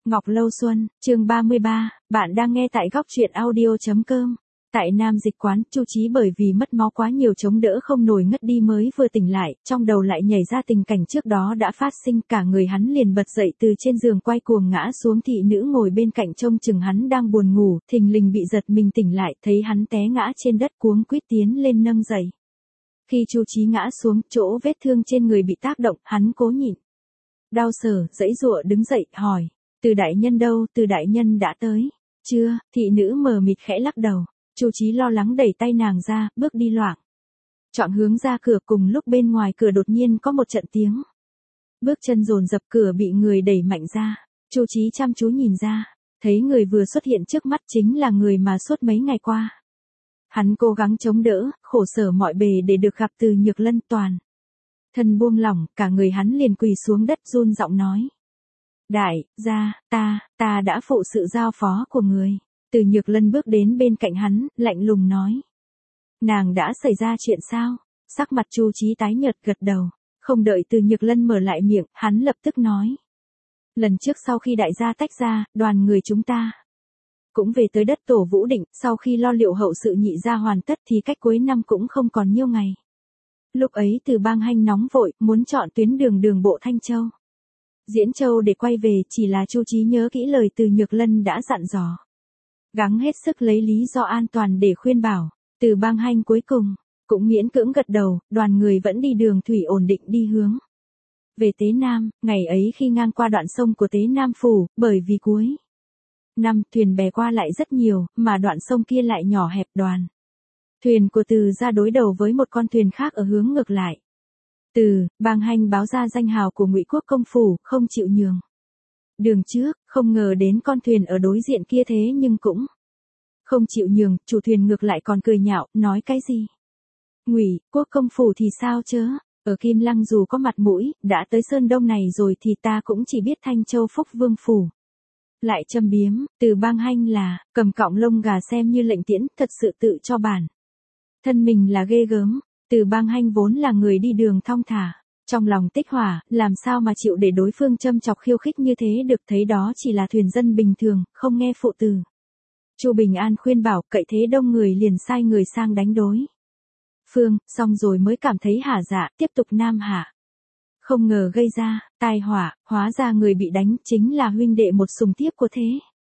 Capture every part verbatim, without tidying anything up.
Ngọc Lâu Xuân, chương ba mươi ba, bạn đang nghe tại góc truyện audio.com. Tại Nam Dịch Quán, Chu Chí bởi vì mất máu quá nhiều chống đỡ không nổi ngất đi mới vừa tỉnh lại, trong đầu lại nhảy ra tình cảnh trước đó đã phát sinh, cả người hắn liền bật dậy từ trên giường quay cuồng ngã xuống, thị nữ ngồi bên cạnh trông chừng hắn đang buồn ngủ, thình lình bị giật mình tỉnh lại, thấy hắn té ngã trên đất cuống quýt tiến lên nâng dậy. Khi Chu Chí ngã xuống, chỗ vết thương trên người bị tác động, hắn cố nhịn đau sở, giãy giụa đứng dậy, hỏi: Từ đại nhân đâu? Từ đại nhân đã tới chưa? Thị nữ mờ mịt khẽ lắc đầu. Chu Chí lo lắng đẩy tay nàng ra, bước đi loạng choạng hướng ra cửa, cùng lúc bên ngoài cửa đột nhiên có một trận tiếng bước chân dồn dập, cửa bị người đẩy mạnh ra. Chu Chí chăm chú nhìn ra, thấy người vừa xuất hiện trước mắt chính là người mà suốt mấy ngày qua hắn cố gắng chống đỡ, khổ sở mọi bề để được gặp Từ Nhược Lân. Toàn thân buông lỏng, cả người hắn liền quỳ xuống đất run giọng nói: Đại gia, ta, ta đã phụ sự giao phó của người. Từ Nhược Lân bước đến bên cạnh hắn, lạnh lùng nói: Nàng đã xảy ra chuyện sao? Sắc mặt Chu Chí tái nhợt, gật đầu. Không đợi Từ Nhược Lân mở lại miệng, hắn lập tức nói: Lần trước sau khi đại gia tách ra, đoàn người chúng ta cũng về tới đất tổ Vũ Định, sau khi lo liệu hậu sự nhị gia hoàn tất thì cách cuối năm cũng không còn nhiêu ngày. Lúc ấy Từ Bang Hanh nóng vội, muốn chọn tuyến đường đường bộ Thanh Châu, Diễn Châu để quay về, chỉ là Chu Chí nhớ kỹ lời Từ Nhược Lân đã dặn dò, gắng hết sức lấy lý do an toàn để khuyên bảo. Từ Bang Hanh cuối cùng cũng miễn cưỡng gật đầu, đoàn người vẫn đi đường thủy ổn định đi hướng về Tế Nam. Ngày ấy khi ngang qua đoạn sông của Tế Nam phủ, bởi vì cuối năm thuyền bè qua lại rất nhiều, mà đoạn sông kia lại nhỏ hẹp, đoàn thuyền của Từ gia đối đầu với một con thuyền khác ở hướng ngược lại. Từ Bang Hanh báo ra danh hào của Ngụy Quốc công phủ, không chịu nhường đường trước, không ngờ đến con thuyền ở đối diện kia thế nhưng cũng không chịu nhường, chủ thuyền ngược lại còn cười nhạo, nói cái gì? Ngụy Quốc công phủ thì sao chớ? Ở Kim Lăng dù có mặt mũi, đã tới Sơn Đông này rồi thì ta cũng chỉ biết Thanh Châu Phúc Vương phủ. Lại châm biếm, Từ Bang Hanh là cầm cọng lông gà xem như lệnh tiễn, thật sự tự cho bản thân mình là ghê gớm. Từ Bang Hanh vốn là người đi đường thong thả, trong lòng tích hỏa, làm sao mà chịu để đối phương châm chọc khiêu khích như thế được, thấy đó chỉ là thuyền dân bình thường, không nghe phụ Từ Chu Bình An khuyên bảo, cậy thế đông người liền sai người sang đánh đối phương, xong rồi mới cảm thấy hả dạ, tiếp tục nam hạ. Không ngờ gây ra tai họa, hóa ra người bị đánh chính là huynh đệ một sùng tiếp của thế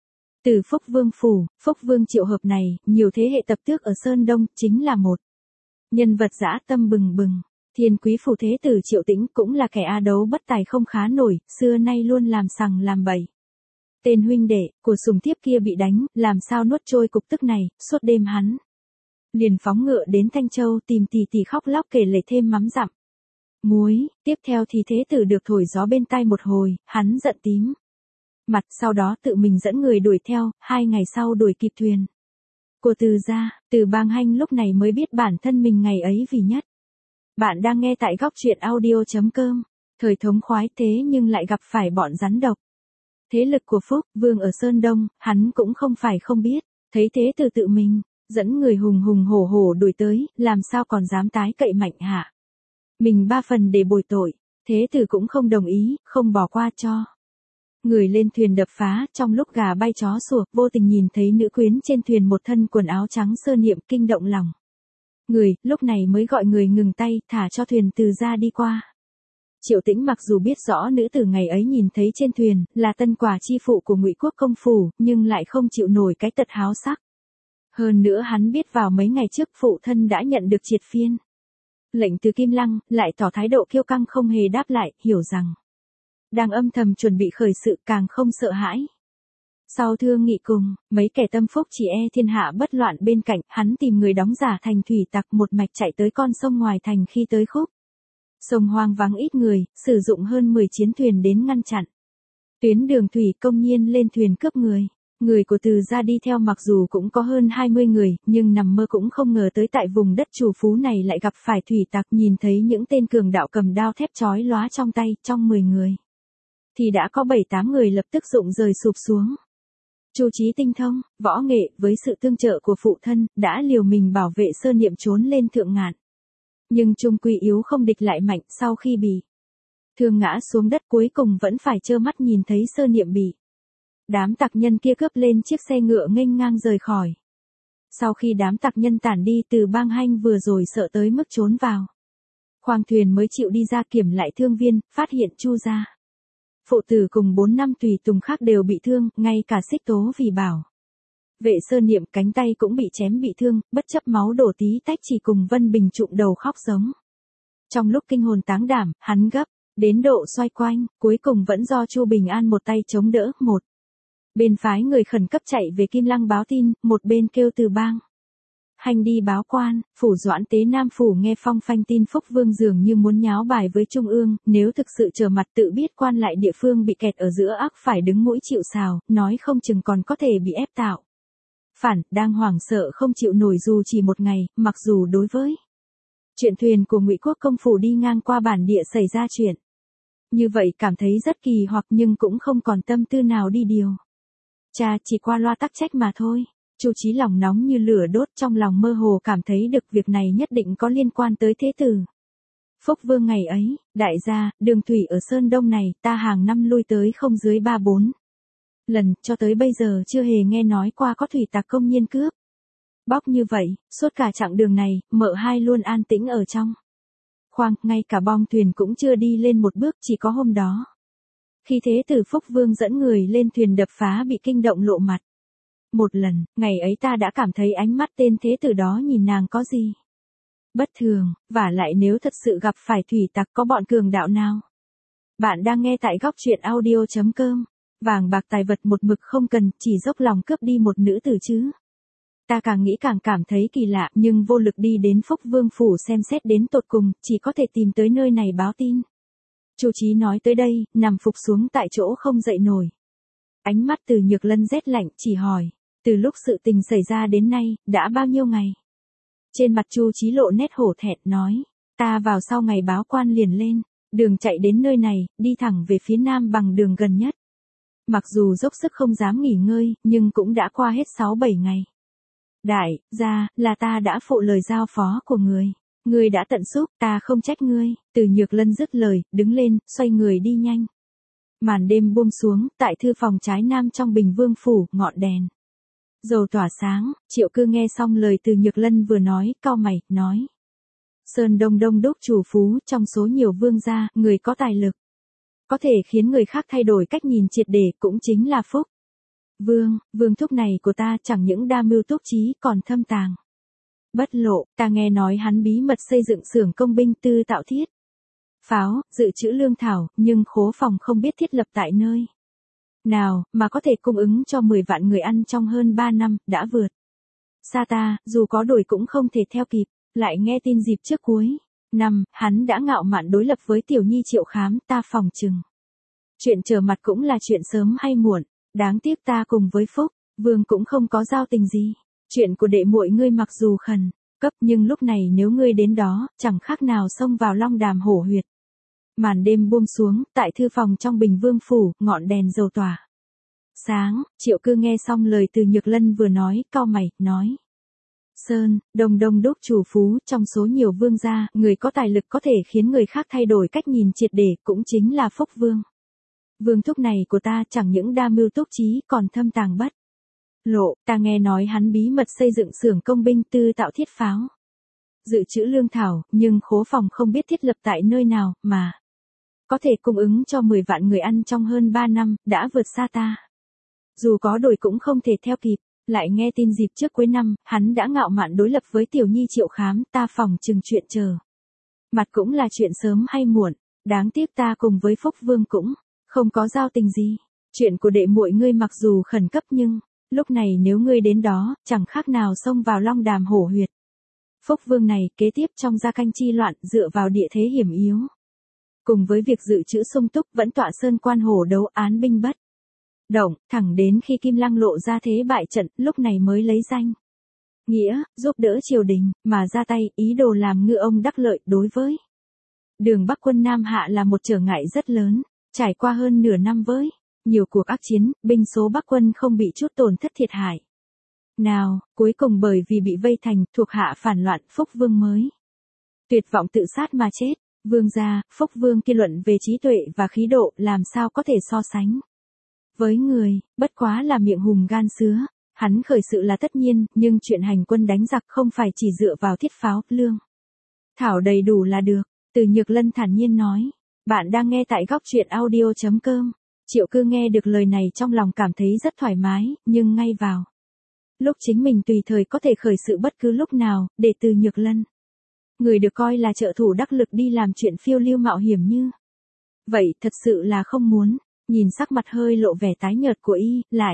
Từ Phúc Vương phủ. Phúc Vương Triệu Hợp này, nhiều thế hệ tập tước ở Sơn Đông, chính là một nhân vật dã tâm bừng bừng. Thiên quý phủ thế tử Triệu Tĩnh cũng là kẻ a đấu bất tài không khá nổi, xưa nay luôn làm sằng làm bậy. Tên huynh đệ của sùng thiếp kia bị đánh, làm sao nuốt trôi cục tức này, suốt đêm hắn liền phóng ngựa đến Thanh Châu tìm tỷ tỷ khóc lóc kể lể thêm mắm dặm muối. Tiếp theo thì thế tử được thổi gió bên tai một hồi, hắn giận tím mặt, sau đó tự mình dẫn người đuổi theo, hai ngày sau đuổi kịp thuyền của Từ gia. Từ Bang Hanh lúc này mới biết bản thân mình ngày ấy vì nhất. Bạn đang nghe tại góc truyện audio.com. Thời thống khoái thế nhưng lại gặp phải bọn rắn độc. Thế lực của Phúc Vương ở Sơn Đông, hắn cũng không phải không biết. Thấy thế tử tự mình dẫn người hùng hùng hổ hổ đuổi tới, làm sao còn dám tái cậy mạnh hạ mình ba phần để bồi tội. Thế tử cũng không đồng ý, không bỏ qua cho người lên thuyền đập phá. Trong lúc gà bay chó sủa, vô tình nhìn thấy nữ quyến trên thuyền một thân quần áo trắng sơ niệm, kinh động lòng người, lúc này mới gọi người ngừng tay, thả cho thuyền Từ gia đi qua. Triệu Tĩnh mặc dù biết rõ nữ tử ngày ấy nhìn thấy trên thuyền là tân quả chi phụ của Ngụy Quốc công phủ, nhưng lại không chịu nổi cái tật háo sắc. Hơn nữa hắn biết vào mấy ngày trước phụ thân đã nhận được triệt phiên lệnh từ Kim Lăng, lại tỏ thái độ kiêu căng không hề đáp lại, hiểu rằng đang âm thầm chuẩn bị khởi sự, càng không sợ hãi. Sau thương nghị cùng mấy kẻ tâm phúc chỉ e thiên hạ bất loạn bên cạnh, hắn tìm người đóng giả thành thủy tặc, một mạch chạy tới con sông ngoài thành. Khi tới khúc sông hoang vắng ít người, sử dụng hơn mười chiến thuyền đến ngăn chặn tuyến đường thủy, công nhiên lên thuyền cướp người. Người của Từ gia đi theo mặc dù cũng có hơn hai mươi người, nhưng nằm mơ cũng không ngờ tới tại vùng đất chủ phú này lại gặp phải thủy tặc. Nhìn thấy những tên cường đạo cầm đao thép chói lóa trong tay, trong mười người thì đã có bảy tám người lập tức rụng rời sụp xuống. Chu Chí tinh thông võ nghệ, với sự tương trợ của phụ thân, đã liều mình bảo vệ sơ niệm trốn lên thượng ngạn. Nhưng chung quy yếu không địch lại mạnh, sau khi bị thương ngã xuống đất cuối cùng vẫn phải trơ mắt nhìn thấy sơ niệm bị Đám tặc nhân kia cướp lên chiếc xe ngựa nghênh ngang rời khỏi. Sau khi đám tặc nhân tản đi, Từ Bang Hanh vừa rồi sợ tới mức trốn vào khoang thuyền mới chịu đi ra kiểm lại thương viên, phát hiện Chu gia phụ tử cùng bốn năm tùy tùng khác đều bị thương, ngay cả Xích Tố Vì Bảo Vệ Sơn Niệm cánh tay cũng bị chém bị thương, bất chấp máu đổ tí tách chỉ cùng Vân Bình trụm đầu khóc giống. Trong lúc kinh hồn táng đảm, hắn gấp đến độ xoay quanh, cuối cùng vẫn do Chu Bình An một tay chống đỡ. Một bên phái người khẩn cấp chạy về Kim Lăng báo tin, một bên kêu Từ Bang Hanh đi báo quan. Phủ Doãn Tế Nam phủ nghe phong phanh tin Phúc Vương dường như muốn nháo bài với Trung ương, nếu thực sự trở mặt tự biết quan lại địa phương bị kẹt ở giữa ác phải đứng mũi chịu sào, nói không chừng còn có thể bị ép tạo phản, đang hoảng sợ không chịu nổi dù chỉ một ngày. Mặc dù đối với chuyện thuyền của Ngụy Quốc công phủ đi ngang qua bản địa xảy ra chuyện như vậy cảm thấy rất kỳ hoặc, nhưng cũng không còn tâm tư nào đi điều tra, chỉ qua loa tắc trách mà thôi. Chu Chí lòng nóng như lửa đốt, trong lòng mơ hồ cảm thấy được việc này nhất định có liên quan tới thế tử Phúc Vương ngày ấy. Đại gia, đường thủy ở Sơn Đông này, ta hàng năm lui tới không dưới ba bốn lần, cho tới bây giờ chưa hề nghe nói qua có thủy tặc công nhiên cướp bóc như vậy. Suốt cả chặng đường này, mợ hai luôn an tĩnh ở trong khoang, ngay cả bong thuyền cũng chưa đi lên một bước. Chỉ có hôm đó, khi thế tử Phúc Vương dẫn người lên thuyền đập phá bị kinh động lộ mặt một lần, ngày ấy ta đã cảm thấy ánh mắt tên thế tử đó nhìn nàng có gì bất thường, vả lại nếu thật sự gặp phải thủy tặc có bọn cường đạo nào. Bạn đang nghe tại góc truyện audio chấm com. Vàng bạc tài vật một mực không cần, chỉ dốc lòng cướp đi một nữ tử chứ. Ta càng nghĩ càng cảm thấy kỳ lạ, nhưng vô lực đi đến Phúc Vương phủ xem xét đến tột cùng, chỉ có thể tìm tới nơi này báo tin. Chu Chí nói tới đây, nằm phục xuống tại chỗ không dậy nổi. Ánh mắt Từ Nhược Lân rét lạnh, chỉ hỏi, từ lúc sự tình xảy ra đến nay, đã bao nhiêu ngày? Trên mặt Chu Chí lộ nét hổ thẹn, nói, ta vào sau ngày báo quan liền lên đường chạy đến nơi này, đi thẳng về phía nam bằng đường gần nhất. Mặc dù dốc sức không dám nghỉ ngơi, nhưng cũng đã qua hết sáu bảy ngày. Đại gia, là ta đã phụ lời giao phó của người. Ngươi đã tận xúc, ta không trách ngươi. Từ Nhược Lân dứt lời, đứng lên, xoay người đi nhanh. Màn đêm buông xuống, tại thư phòng trái nam trong Bình Vương phủ, ngọn đèn dầu tỏa sáng. Triệu Cư nghe xong lời Từ Nhược Lân vừa nói, cau mày, nói, Sơn Đông đông đốc chủ phú, trong số nhiều vương gia, người có tài lực có thể khiến người khác thay đổi cách nhìn triệt để, cũng chính là Phúc Vương. Vương thúc này của ta chẳng những đa mưu túc trí, còn thâm tàng bất lộ. Ta nghe nói hắn bí mật xây dựng xưởng công binh tư tạo thiết pháo, dự trữ lương thảo, nhưng khố phòng không biết thiết lập tại nơi nào, mà có thể cung ứng cho mười vạn người ăn trong hơn ba năm, đã vượt xa ta, dù có đổi cũng không thể theo kịp. Lại nghe tin dịp trước cuối năm, hắn đã ngạo mạn đối lập với Tiểu Nhi Triệu Khám, ta phòng chừng chuyện trở mặt cũng là chuyện sớm hay muộn. Đáng tiếc ta cùng với Phúc Vương cũng không có giao tình gì. Chuyện của đệ muội ngươi mặc dù khẩn cấp, nhưng lúc này nếu ngươi đến đó, chẳng khác nào xông vào long đàm hổ huyệt. Màn đêm buông xuống, tại thư phòng trong Bình Vương phủ, ngọn đèn dầu tỏa sáng. Triệu Cư nghe xong lời Từ Nhược Lân vừa nói, cau mày, nói, Sơn Đông đông đốc chủ phú, trong số nhiều vương gia, người có tài lực có thể khiến người khác thay đổi cách nhìn triệt để, cũng chính là Phúc Vương. Vương thúc này của ta chẳng những đa mưu túc trí, còn thâm tàng bất lộ. Ta nghe nói hắn bí mật xây dựng xưởng công binh tư tạo thiết pháo, dự trữ lương thảo, nhưng khố phòng không biết thiết lập tại nơi nào, mà có thể cung ứng cho mười vạn người ăn trong hơn ba năm, đã vượt xa ta. Dù có đổi cũng không thể theo kịp. Lại nghe tin dịp trước cuối năm, hắn đã ngạo mạn đối lập với Tiểu Nhi Triệu Khám, ta phòng chừng chuyện chờ mặt cũng là chuyện sớm hay muộn. Đáng tiếc ta cùng với Phúc Vương cũng không có giao tình gì. Chuyện của đệ muội ngươi mặc dù khẩn cấp, nhưng lúc này nếu ngươi đến đó, chẳng khác nào xông vào long đàm hổ huyệt. Phúc Vương này kế tiếp trong gia canh chi loạn, dựa vào địa thế hiểm yếu, cùng với việc dự trữ sung túc, vẫn tọa sơn quan hổ đấu án binh bất động, thẳng đến khi Kim Lăng lộ ra thế bại trận, lúc này mới lấy danh nghĩa giúp đỡ triều đình mà ra tay, ý đồ làm ngư ông đắc lợi. Đối với đường Bắc quân Nam Hạ là một trở ngại rất lớn. Trải qua hơn nửa năm với nhiều cuộc ác chiến, binh số Bắc quân không bị chút tổn thất thiệt hại nào. Cuối cùng bởi vì bị vây thành, thuộc hạ phản loạn, Phúc Vương mới tuyệt vọng tự sát mà chết. Vương gia, Phúc Vương kia luận về trí tuệ và khí độ, làm sao có thể so sánh Với người, bất quá là miệng hùm gan sứa, hắn khởi sự là tất nhiên, nhưng chuyện hành quân đánh giặc không phải chỉ dựa vào thiết pháo, lương. Thảo đầy đủ là được, Từ Nhược Lân thản nhiên nói. Bạn đang nghe tại góc truyện audio.com. Triệu Cư nghe được lời này trong lòng cảm thấy rất thoải mái, nhưng ngay vào lúc chính mình tùy thời có thể khởi sự bất cứ lúc nào, để Từ Nhược Lân, người được coi là trợ thủ đắc lực đi làm chuyện phiêu lưu mạo hiểm như vậy, thật sự là không muốn. Nhìn sắc mặt hơi lộ vẻ tái nhợt của y, lại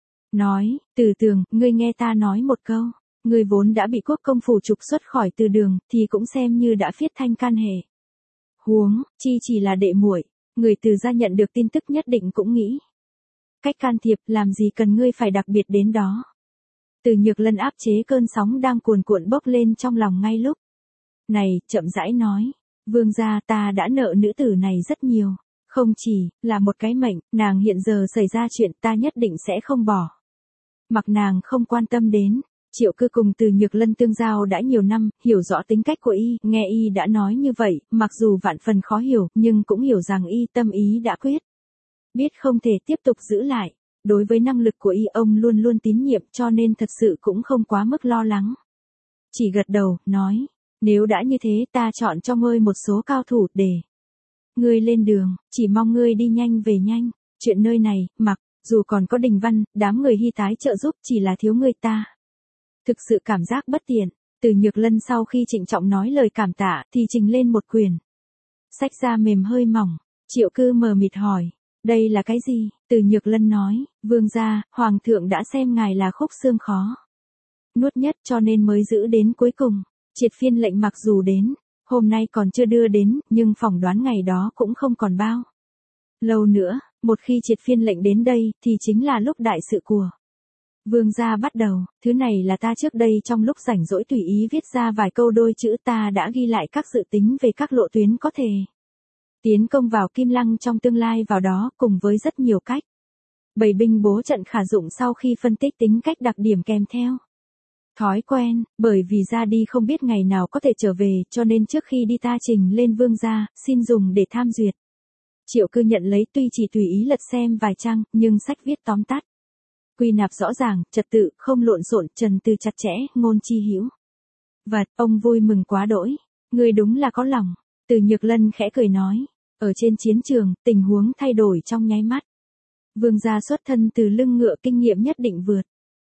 nói, Từ Tường, ngươi nghe ta nói một câu, ngươi vốn đã bị quốc công phủ trục xuất khỏi Từ Đường, thì cũng xem như đã phiết thanh can hệ. Huống chi chỉ là đệ muội, người Từ gia nhận được tin tức nhất định cũng nghĩ cách can thiệp, làm gì cần ngươi phải đặc biệt đến đó. Từ Nhược Lân áp chế cơn sóng đang cuồn cuộn bốc lên trong lòng ngay lúc này, chậm rãi nói, vương gia, ta đã nợ nữ tử này rất nhiều, không chỉ là một cái mệnh, nàng hiện giờ xảy ra chuyện ta nhất định sẽ không bỏ mặc nàng không quan tâm đến. Triệu Cư cùng Từ Nhược Lân tương giao đã nhiều năm, hiểu rõ tính cách của y, nghe y đã nói như vậy, mặc dù vạn phần khó hiểu, nhưng cũng hiểu rằng y tâm ý đã quyết, biết không thể tiếp tục giữ lại. Đối với năng lực của y ông luôn luôn tín nhiệm, cho nên thật sự cũng không quá mức lo lắng. Chỉ gật đầu, nói, nếu đã như thế ta chọn cho ngươi một số cao thủ để ngươi lên đường, chỉ mong ngươi đi nhanh về nhanh. Chuyện nơi này, mặc dù còn có Đình Văn, đám người Hy tái trợ giúp, chỉ là thiếu người ta. Thực sự cảm giác bất tiện. Từ Nhược Lân sau khi trịnh trọng nói lời cảm tạ, thì trình lên một quyền sách da mềm hơi mỏng. Triệu Cư mờ mịt hỏi, đây là cái gì? Từ Nhược Lân nói, vương gia, hoàng thượng đã xem ngài là khúc xương khó nuốt nhất, cho nên mới giữ đến cuối cùng. Triệt phiên lệnh mặc dù đến hôm nay còn chưa đưa đến, nhưng phỏng đoán ngày đó cũng không còn bao lâu nữa. Một khi triệt phiên lệnh đến đây, thì chính là lúc đại sự của vương gia bắt đầu. Thứ này là ta trước đây trong lúc rảnh rỗi tùy ý viết ra vài câu đôi chữ, ta đã ghi lại các dự tính về các lộ tuyến có thể tiến công vào Kim Lăng trong tương lai vào đó, cùng với rất nhiều cách bày binh bố trận khả dụng sau khi phân tích tính cách đặc điểm kèm theo thói quen. Bởi vì ra đi không biết ngày nào có thể trở về, cho nên trước khi đi ta trình lên vương gia, xin dùng để tham duyệt. Triệu Cư nhận lấy, tuy chỉ tùy ý lật xem vài trang, nhưng sách viết tóm tắt, quy nạp rõ ràng, trật tự, không lộn xộn, trần từ chặt chẽ, ngôn chi hữu vật. Ông vui mừng quá đỗi. Ngươi đúng là có lòng. Từ Nhược Lân khẽ cười nói, ở trên chiến trường, tình huống thay đổi trong nháy mắt. Vương gia xuất thân từ lưng ngựa, kinh nghiệm nhất định vượt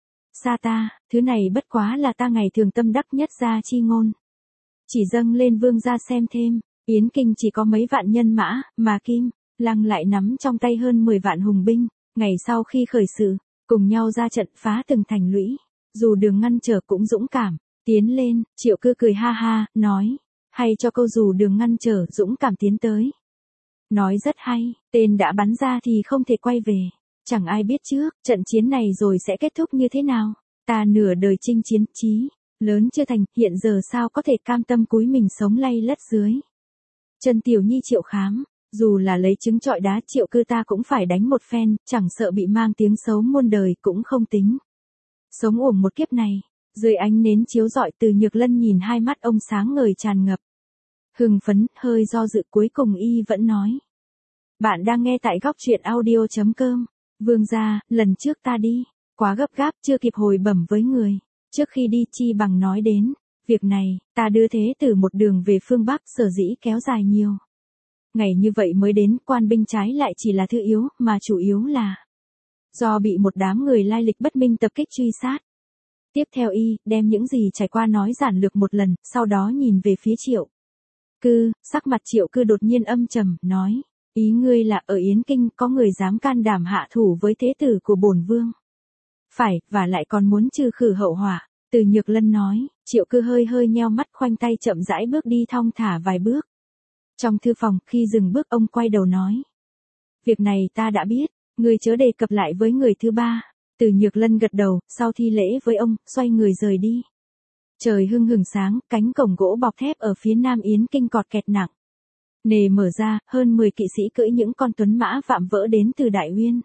xa ta, thứ này bất quá là ta ngày thường tâm đắc nhất gia chi ngôn, chỉ dâng lên vương gia xem thêm. Yến Kinh chỉ có mấy vạn nhân mã, mà Kim Lăng lại nắm trong tay hơn mười vạn hùng binh. Ngày sau khi khởi sự, cùng nhau ra trận phá từng thành lũy, dù đường ngăn trở cũng dũng cảm tiến lên. Triệu Cư cười ha ha, nói, hay cho câu dù đường ngăn trở, dũng cảm tiến tới. Nói rất hay, tên đã bắn ra thì không thể quay về. Chẳng ai biết trước, trận chiến này rồi sẽ kết thúc như thế nào. Ta nửa đời chinh chiến, chí lớn chưa thành, hiện giờ sao có thể cam tâm cúi mình sống lay lất dưới chân tiểu nhi Triệu Khám. Dù là lấy trứng trọi đá, Triệu Cư ta cũng phải đánh một phen, chẳng sợ bị mang tiếng xấu muôn đời cũng không tính sống uổng một kiếp này. Dưới ánh nến chiếu rọi, Từ Nhược Lân nhìn hai mắt ông sáng ngời tràn ngập hưng phấn, hơi do dự, cuối cùng y vẫn nói, bạn đang nghe tại góc truyện audio.com. Vương gia, lần trước ta đi quá gấp gáp, chưa kịp hồi bẩm với người. Trước khi đi chi bằng nói đến việc này, ta đưa thế tử một đường về phương Bắc, sở dĩ kéo dài nhiều ngày như vậy mới đến. Quan binh trái lại chỉ là thứ yếu, mà chủ yếu là do bị một đám người lai lịch bất minh tập kích truy sát. Tiếp theo y đem những gì trải qua nói giản lược một lần, sau đó nhìn về phía Triệu Cư. Sắc mặt Triệu Cư đột nhiên âm trầm, nói, ý ngươi là ở Yến Kinh có người dám can đảm hạ thủ với thế tử của bổn vương? Phải, và lại còn muốn trừ khử hậu họa. Từ Nhược Lân nói. Triệu Cư hơi hơi nheo mắt, khoanh tay chậm rãi bước đi thong thả vài bước trong thư phòng. Khi dừng bước, ông quay đầu nói, việc này ta đã biết, ngươi chớ đề cập lại với người thứ ba. Từ Nhược Lân gật đầu, sau thi lễ với ông, xoay người rời đi. Trời hưng hừng sáng, cánh cổng gỗ bọc thép ở phía nam Yến Kinh cọt kẹt nặng nề mở ra, hơn mười kỵ sĩ cưỡi những con tuấn mã vạm vỡ đến từ Đại Uyên.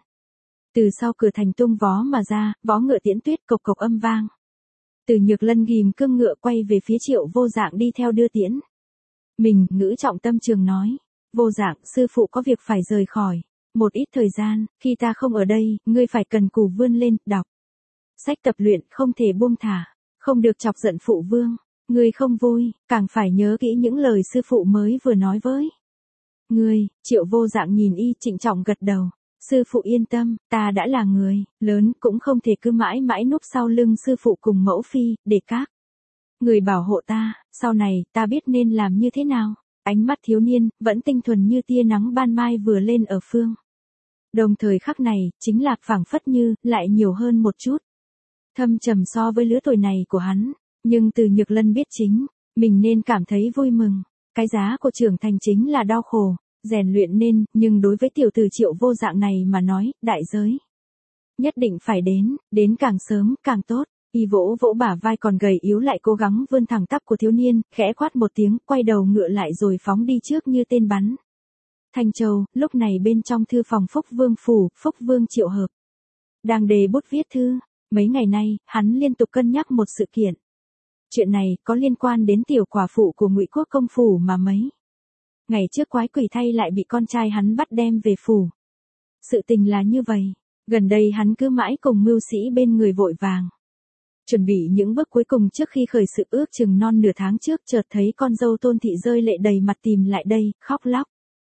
Từ sau cửa thành tung vó mà ra, vó ngựa tiễn tuyết cộc cộc âm vang. Từ Nhược Lân ghim cương ngựa quay về phía Triệu Vô Dạng đi theo đưa tiễn. Mình ngữ trọng tâm trường nói, Vô Dạng, sư phụ có việc phải rời khỏi. Một ít thời gian, khi ta không ở đây, ngươi phải cần cù vươn lên, đọc. Sách tập luyện, không thể buông thả, không được chọc giận phụ vương. Ngươi không vui, càng phải nhớ kỹ những lời sư phụ mới vừa nói với. Ngươi, Triệu Vô Dạng nhìn y trịnh trọng gật đầu. Sư phụ yên tâm, ta đã là người lớn, cũng không thể cứ mãi mãi núp sau lưng sư phụ cùng mẫu phi, để các người bảo hộ ta, sau này, ta biết nên làm như thế nào. Ánh mắt thiếu niên, vẫn tinh thuần như tia nắng ban mai vừa lên ở phương. Đồng thời khắc này, chính là phảng phất như, lại nhiều hơn một chút. Thâm trầm so với lứa tuổi này của hắn, nhưng từ Nhược Lân biết chính, mình nên cảm thấy vui mừng. Cái giá của trưởng thành chính là đau khổ, rèn luyện nên, nhưng đối với tiểu tử Triệu Vô Dạng này mà nói, đại giới. Nhất định phải đến, đến càng sớm, càng tốt. Y vỗ vỗ bả vai còn gầy yếu lại cố gắng vươn thẳng tắp của thiếu niên, khẽ quát một tiếng, quay đầu ngựa lại rồi phóng đi trước như tên bắn. Thanh Châu, lúc này bên trong thư phòng Phúc Vương phủ, Phúc Vương Triệu Hợp đang đề bút viết thư. Mấy ngày nay, hắn liên tục cân nhắc một sự kiện. Chuyện này có liên quan đến tiểu quả phụ của Ngụy Quốc công phủ mà mấy ngày trước quái quỷ thay lại bị con trai hắn bắt đem về phủ. Sự tình là như vậy, gần đây hắn cứ mãi cùng mưu sĩ bên người vội vàng. Chuẩn bị những bước cuối cùng trước khi khởi sự ước chừng non nửa tháng trước chợt thấy con dâu Tôn Thị rơi lệ đầy mặt tìm lại đây, khóc lóc.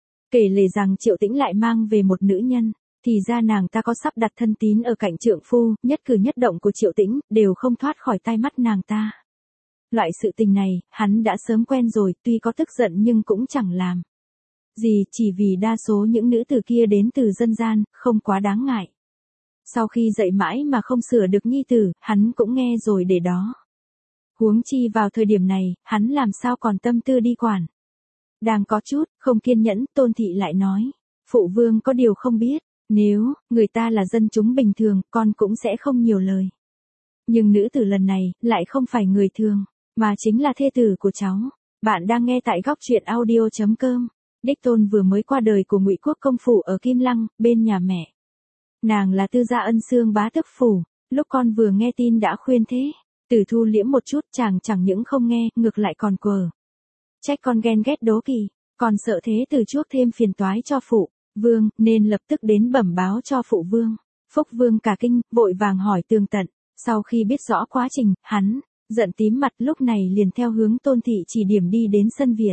Kể lể rằng Triệu Tĩnh lại mang về một nữ nhân, thì ra nàng ta có sắp đặt thân tín ở cạnh trượng phu, nhất cử nhất động của Triệu Tĩnh, đều không thoát khỏi tai mắt nàng ta. Loại sự tình này, hắn đã sớm quen rồi, tuy có tức giận nhưng cũng chẳng làm gì, chỉ vì đa số những nữ tử kia đến từ dân gian, không quá đáng ngại. Sau khi dạy mãi mà không sửa được nhi tử, hắn cũng nghe rồi để đó. Huống chi vào thời điểm này, hắn làm sao còn tâm tư đi quản. Đang có chút, không kiên nhẫn, Tôn Thị lại nói. Phụ vương có điều không biết, nếu, người ta là dân chúng bình thường, con cũng sẽ không nhiều lời. Nhưng nữ tử lần này, lại không phải người thường, mà chính là thê tử của cháu. Bạn đang nghe tại góc truyện audio chấm com. Đích tôn vừa mới qua đời của Ngụy Quốc công phủ ở Kim Lăng, bên nhà mẹ. Nàng là Tư gia ân xương bá tước phủ, lúc con vừa nghe tin đã khuyên thế. Tử thu liễm một chút, chàng chẳng những không nghe, ngược lại còn quờ. Trách con ghen ghét đố kỵ, còn sợ thế tử chuốc thêm phiền toái cho phụ vương, nên lập tức đến bẩm báo cho phụ vương. Phúc vương cả kinh, vội vàng hỏi tường tận. Sau khi biết rõ quá trình, hắn giận tím mặt, lúc này liền theo hướng Tôn Thị chỉ điểm đi đến sân viện,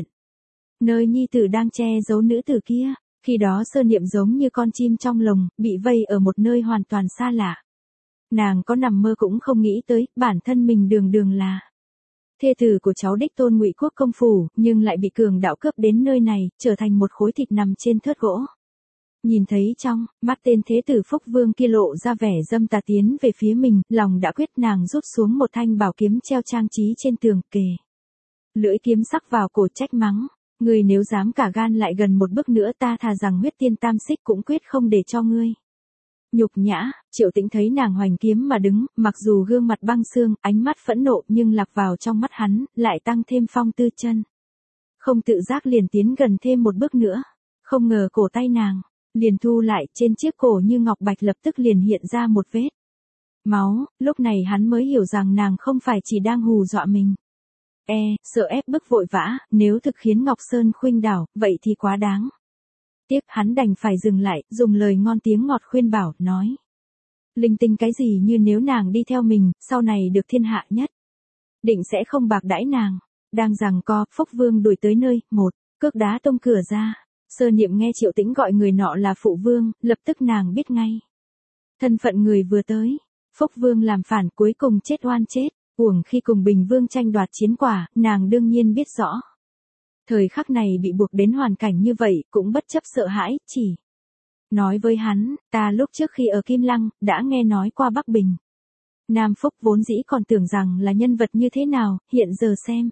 nơi nhi tử đang che giấu nữ tử kia. Khi đó Sơ Niệm giống như con chim trong lồng, bị vây ở một nơi hoàn toàn xa lạ. Nàng có nằm mơ cũng không nghĩ tới, bản thân mình đường đường là thê tử của cháu đích tôn Ngụy Quốc công phủ, nhưng lại bị cường đạo cướp đến nơi này, trở thành một khối thịt nằm trên thớt gỗ. Nhìn thấy trong mắt tên thế tử Phúc Vương kia lộ ra vẻ dâm tà tiến về phía mình, lòng đã quyết, nàng rút xuống một thanh bảo kiếm treo trang trí trên tường, kề lưỡi kiếm sắc vào cổ trách mắng. Ngươi nếu dám cả gan lại gần một bước nữa, ta thà rằng huyết tiên tam xích cũng quyết không để cho ngươi nhục nhã. Triệu Tĩnh thấy nàng hoành kiếm mà đứng, mặc dù gương mặt băng xương, ánh mắt phẫn nộ, nhưng lạc vào trong mắt hắn, lại tăng thêm phong tư chân. Không tự giác liền tiến gần thêm một bước nữa. Không ngờ cổ tay nàng liền thu lại, trên chiếc cổ như ngọc bạch lập tức liền hiện ra một vết máu. Lúc này hắn mới hiểu rằng nàng không phải chỉ đang hù dọa mình. E, sợ ép bức vội vã, nếu thực khiến Ngọc Sơn khuynh đảo, vậy thì quá đáng. Tiếc, hắn đành phải dừng lại, dùng lời ngon tiếng ngọt khuyên bảo, nói. Linh tinh cái gì như nếu nàng đi theo mình, sau này được thiên hạ nhất. Định sẽ không bạc đãi nàng. Đang giằng co, Phúc Vương đuổi tới nơi, một, cước đá tông cửa ra. Sơ Niệm nghe Triệu Tĩnh gọi người nọ là phụ vương, lập tức nàng biết ngay thân phận người vừa tới. Phúc Vương làm phản cuối cùng chết oan chết. Uổng khi cùng Bình Vương tranh đoạt chiến quả, nàng đương nhiên biết rõ. Thời khắc này bị buộc đến hoàn cảnh như vậy, cũng bất chấp sợ hãi, chỉ nói với hắn, ta lúc trước khi ở Kim Lăng, đã nghe nói qua Bắc Bình. Nam Phúc vốn dĩ còn tưởng rằng là nhân vật như thế nào, hiện giờ xem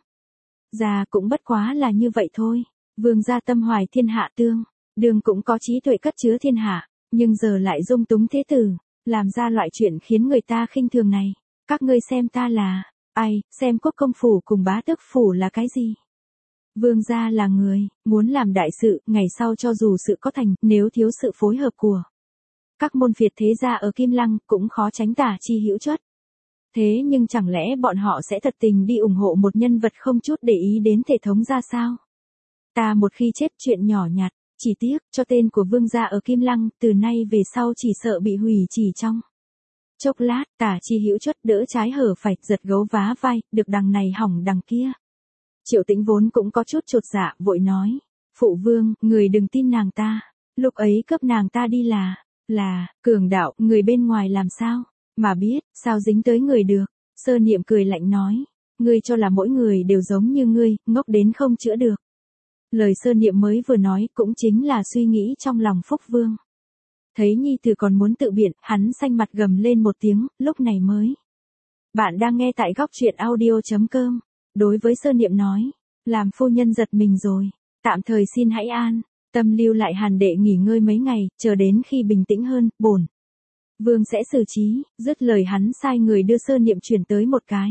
ra cũng bất quá là như vậy thôi. Vương gia tâm hoài thiên hạ tương, đường cũng có trí tuệ cất chứa thiên hạ, nhưng giờ lại dung túng thế tử, làm ra loại chuyện khiến người ta khinh thường này. Các ngươi xem ta là ai, xem quốc công phủ cùng bá tước phủ là cái gì. Vương gia là người muốn làm đại sự, ngày sau cho dù sự có thành, nếu thiếu sự phối hợp của các môn phiệt thế gia ở Kim Lăng, cũng khó tránh tả chi hữu chất. Thế nhưng chẳng lẽ bọn họ sẽ thật tình đi ủng hộ một nhân vật không chút để ý đến thể thống ra sao? Ta một khi chết chuyện nhỏ nhặt, Chỉ tiếc, cho tên của vương gia ở Kim Lăng, từ nay về sau chỉ sợ bị hủy chỉ trong chốc lát. Tả Chi Hữu chốt đỡ trái hở phải, giật gấu vá vai, được đằng này hỏng đằng kia. Triệu Tĩnh vốn cũng có chút chột dạ, vội nói, phụ vương, người đừng tin nàng ta, lúc ấy cướp nàng ta đi là, là, Cường đạo, người bên ngoài làm sao, mà biết, sao dính tới người được. Sơ Niệm cười lạnh nói, ngươi cho là mỗi người đều giống như ngươi, ngốc đến không chữa được. Lời Sơ Niệm mới vừa nói cũng chính là suy nghĩ trong lòng Phúc Vương. Thấy nhi tử còn muốn tự biện, hắn xanh mặt gầm lên một tiếng, lúc này mới. Bạn đang nghe tại góc truyện audio chấm com. Đối với Sơ Niệm nói, làm phu nhân giật mình rồi, tạm thời xin hãy an tâm lưu lại Hàn đệ nghỉ ngơi mấy ngày, chờ đến khi bình tĩnh hơn, bổn vương sẽ xử trí. Dứt lời hắn sai người đưa Sơ Niệm chuyển tới một cái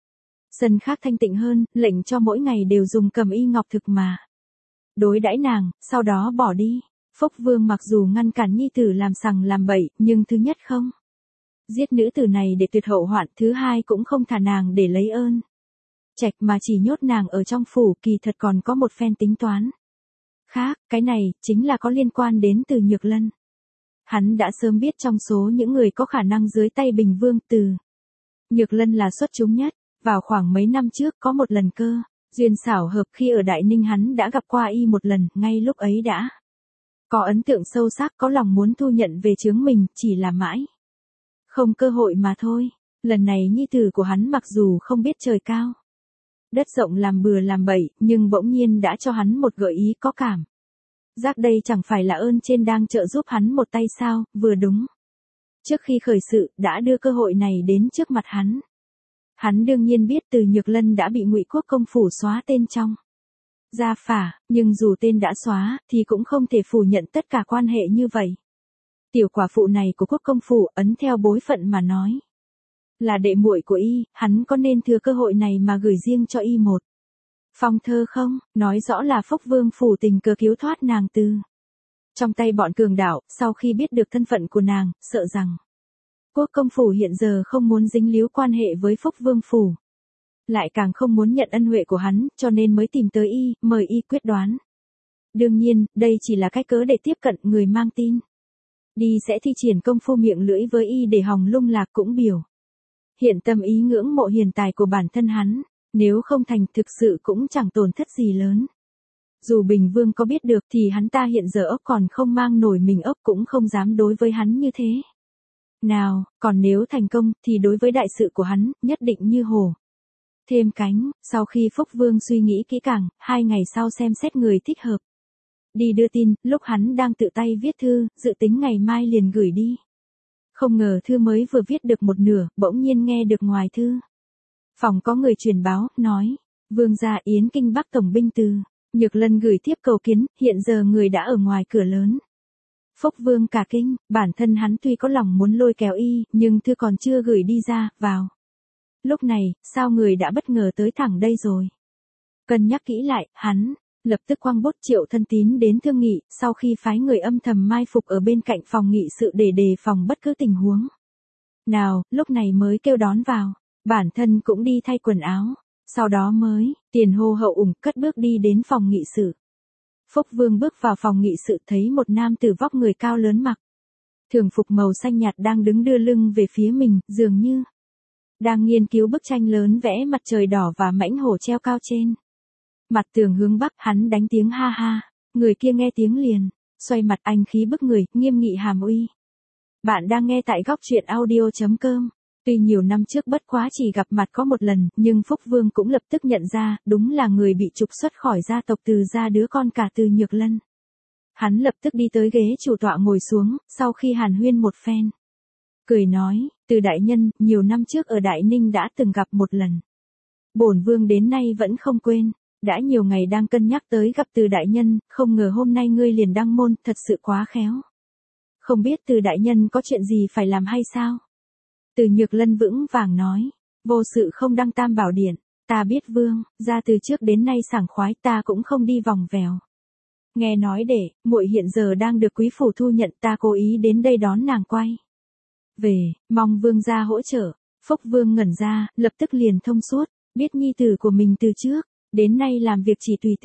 sân khác thanh tịnh hơn, lệnh cho mỗi ngày đều dùng cầm y ngọc thực mà đối đãi nàng, sau đó bỏ đi. Phúc Vương mặc dù ngăn cản nhi tử làm sằng làm bậy, nhưng thứ nhất không giết nữ tử này để tuyệt hậu hoạn, thứ hai cũng không thả nàng để lấy ơn trạch mà chỉ nhốt nàng ở trong phủ, kỳ thật còn có một phen tính toán khác, cái này chính là có liên quan đến Từ Nhược Lân. Hắn đã sớm biết trong số những người có khả năng dưới tay Bình Vương, Từ Nhược Lân là xuất chúng nhất. Vào khoảng mấy năm trước có một lần cơ duyên xảo hợp, khi ở Đại Ninh hắn đã gặp qua y một lần, ngay lúc ấy đã có ấn tượng sâu sắc, có lòng muốn thu nhận về chướng mình, chỉ là mãi không cơ hội mà thôi. Lần này nhi tử của hắn mặc dù không biết trời cao đất rộng làm bừa làm bậy, nhưng bỗng nhiên đã cho hắn một gợi ý có cảm giác đây chẳng phải là ơn trên đang trợ giúp hắn một tay sao, vừa đúng. Trước khi khởi sự, đã đưa cơ hội này đến trước mặt hắn. Hắn đương nhiên biết Từ Nhược Lân đã bị Ngụy Quốc công phủ xóa tên trong gia phả, nhưng dù tên đã xóa, thì cũng không thể phủ nhận tất cả quan hệ như vậy. Tiểu quả phụ này của quốc công phủ, ấn theo bối phận mà nói, là đệ muội của y, hắn có nên thừa cơ hội này mà gửi riêng cho y một phong thơ không? Nói rõ là Phúc Vương phủ tình cờ cứu thoát nàng từ trong tay bọn cường đạo. Sau khi biết được thân phận của nàng, sợ rằng quốc công phủ hiện giờ không muốn dính líu quan hệ với Phúc Vương phủ, lại càng không muốn nhận ân huệ của hắn, cho nên mới tìm tới y, mời y quyết đoán. Đương nhiên, đây chỉ là cách cớ để tiếp cận người mang tin đi sẽ thi triển công phu miệng lưỡi với y để hòng lung lạc, cũng biểu hiện tâm ý ngưỡng mộ hiền tài của bản thân hắn. Nếu không thành, thực sự cũng chẳng tổn thất gì lớn. Dù Bình Vương có biết được thì hắn ta hiện giờ ốc còn không mang nổi mình ốc, cũng không dám đối với hắn như thế nào, còn nếu thành công thì đối với đại sự của hắn, nhất định như hổ thêm cánh. Sau khi Phúc Vương suy nghĩ kỹ càng, hai ngày sau xem xét người thích hợp đi đưa tin, lúc hắn đang tự tay viết thư, dự tính ngày mai liền gửi đi. Không ngờ thư mới vừa viết được một nửa, bỗng nhiên nghe được ngoài thư phòng có người truyền báo, nói, Vương gia Yến Kinh Bắc tổng binh Từ Nhược Lân gửi thiếp cầu kiến, hiện giờ người đã ở ngoài cửa lớn. Phúc Vương cả kinh, bản thân hắn tuy có lòng muốn lôi kéo y, nhưng thư còn chưa gửi đi ra, vào lúc này, sao người đã bất ngờ tới thẳng đây rồi. Cân nhắc kỹ lại, hắn lập tức quăng bút Triệu Thân Tín đến thương nghị, sau khi phái người âm thầm mai phục ở bên cạnh phòng nghị sự để đề phòng bất cứ tình huống nào, lúc này mới kêu đón vào. Bản thân cũng đi thay quần áo, sau đó mới tiền hô hậu ủng cất bước đi đến phòng nghị sự. Phúc Vương bước vào phòng nghị sự, thấy một nam tử vóc người cao lớn mặc thường phục màu xanh nhạt đang đứng đưa lưng về phía mình, dường như đang nghiên cứu bức tranh lớn vẽ mặt trời đỏ và mãnh hổ treo cao trên mặt tường hướng bắc. Hắn đánh tiếng ha ha, người kia nghe tiếng liền xoay mặt, anh khí bức người, nghiêm nghị hàm uy. Bạn đang nghe tại góc truyện audio chấm com. Tuy nhiều năm trước bất quá chỉ gặp mặt có một lần, nhưng Phúc Vương cũng lập tức nhận ra, đúng là người bị trục xuất khỏi gia tộc Từ gia, đứa con cả Từ Nhược Lân. Hắn lập tức đi tới ghế chủ tọa ngồi xuống, sau khi hàn huyên một phen, cười nói, Từ đại nhân, nhiều năm trước ở Đại Ninh đã từng gặp một lần. Bổn Vương đến nay vẫn không quên, đã nhiều ngày đang cân nhắc tới gặp Từ đại nhân, không ngờ hôm nay ngươi liền đăng môn, thật sự quá khéo. Không biết Từ đại nhân có chuyện gì phải làm hay sao? Từ Nhược Lân vững vàng nói, vô sự không đăng tam bảo điện, ta biết Vương, ra từ trước đến nay sảng khoái, ta cũng không đi vòng vèo. Nghe nói để, muội hiện giờ đang được quý phủ thu nhận, ta cố ý đến đây đón nàng quay về, mong Vương gia hỗ trợ. Phúc Vương ngẩn ra, lập tức liền thông suốt, biết nhi tử của mình từ trước đến nay làm việc chỉ tùy tính,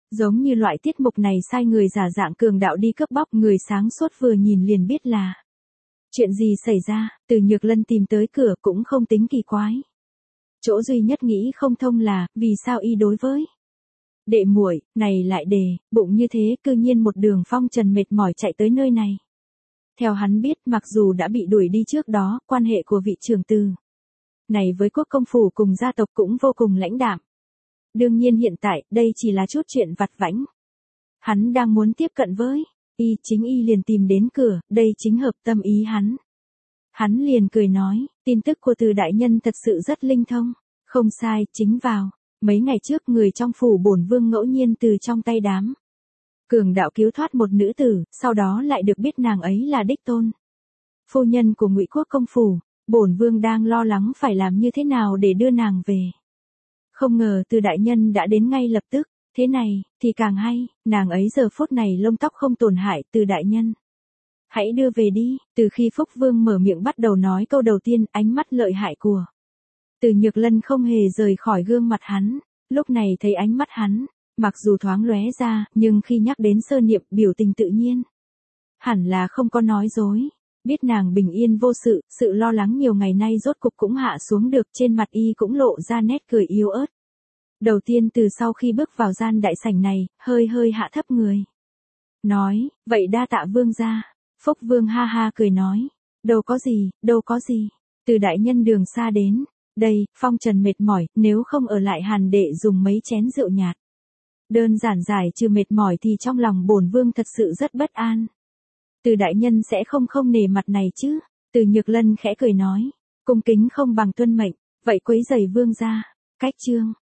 Giống như loại tiết mục này sai người giả dạng cường đạo đi cướp bóc, người sáng suốt vừa nhìn liền biết là chuyện gì xảy ra. Từ Nhược Lân tìm tới cửa cũng không tính kỳ quái. Chỗ duy nhất nghĩ không thông là, vì sao y đối với đệ muội này lại đề bụng như thế, cư nhiên một đường phong trần mệt mỏi chạy tới nơi này. Theo hắn biết, mặc dù đã bị đuổi đi trước đó, quan hệ của vị trưởng từ này với quốc công phủ cùng gia tộc cũng vô cùng lãnh đạm. Đương nhiên hiện tại, đây chỉ là chút chuyện vặt vãnh. Hắn đang muốn tiếp cận với y, chính y liền tìm đến cửa, đây chính hợp tâm ý hắn. Hắn liền cười nói, tin tức của Từ đại nhân thật sự rất linh thông. Không sai, chính vào mấy ngày trước người trong phủ bổn vương ngẫu nhiên từ trong tay đám cường đạo cứu thoát một nữ tử, sau đó lại được biết nàng ấy là đích tôn phu nhân của Ngụy quốc công phủ. Bổn vương đang lo lắng phải làm như thế nào để đưa nàng về. Không ngờ Từ đại nhân đã đến ngay lập tức, thế này thì càng hay, nàng ấy giờ phút này lông tóc không tổn hại. Từ đại nhân, hãy đưa về đi. Từ khi Phúc Vương mở miệng bắt đầu nói câu đầu tiên, ánh mắt lợi hại của Từ Nhược Lân không hề rời khỏi gương mặt hắn. Lúc này thấy ánh mắt hắn, mặc dù thoáng lóe ra, nhưng khi nhắc đến Sơ Niệm, biểu tình tự nhiên. Hẳn là không có nói dối. Biết nàng bình yên vô sự, sự lo lắng nhiều ngày nay rốt cục cũng hạ xuống được, trên mặt y cũng lộ ra nét cười yếu ớt. Đầu tiên từ sau khi bước vào gian đại sảnh này, hơi hơi hạ thấp người. Nói, vậy đa tạ vương gia. Phúc Vương ha ha cười nói, đâu có gì, đâu có gì. Từ đại nhân đường xa đến, đây, phong trần mệt mỏi, nếu không ở lại Hàn đệ dùng mấy chén rượu nhạt. Đơn giản giải trừ mệt mỏi thì trong lòng bổn vương thật sự rất bất an. Từ đại nhân sẽ không không nể mặt này chứ. Từ Nhược Lân khẽ cười nói, cung kính không bằng tuân mệnh, vậy quấy rầy vương gia. Cách chương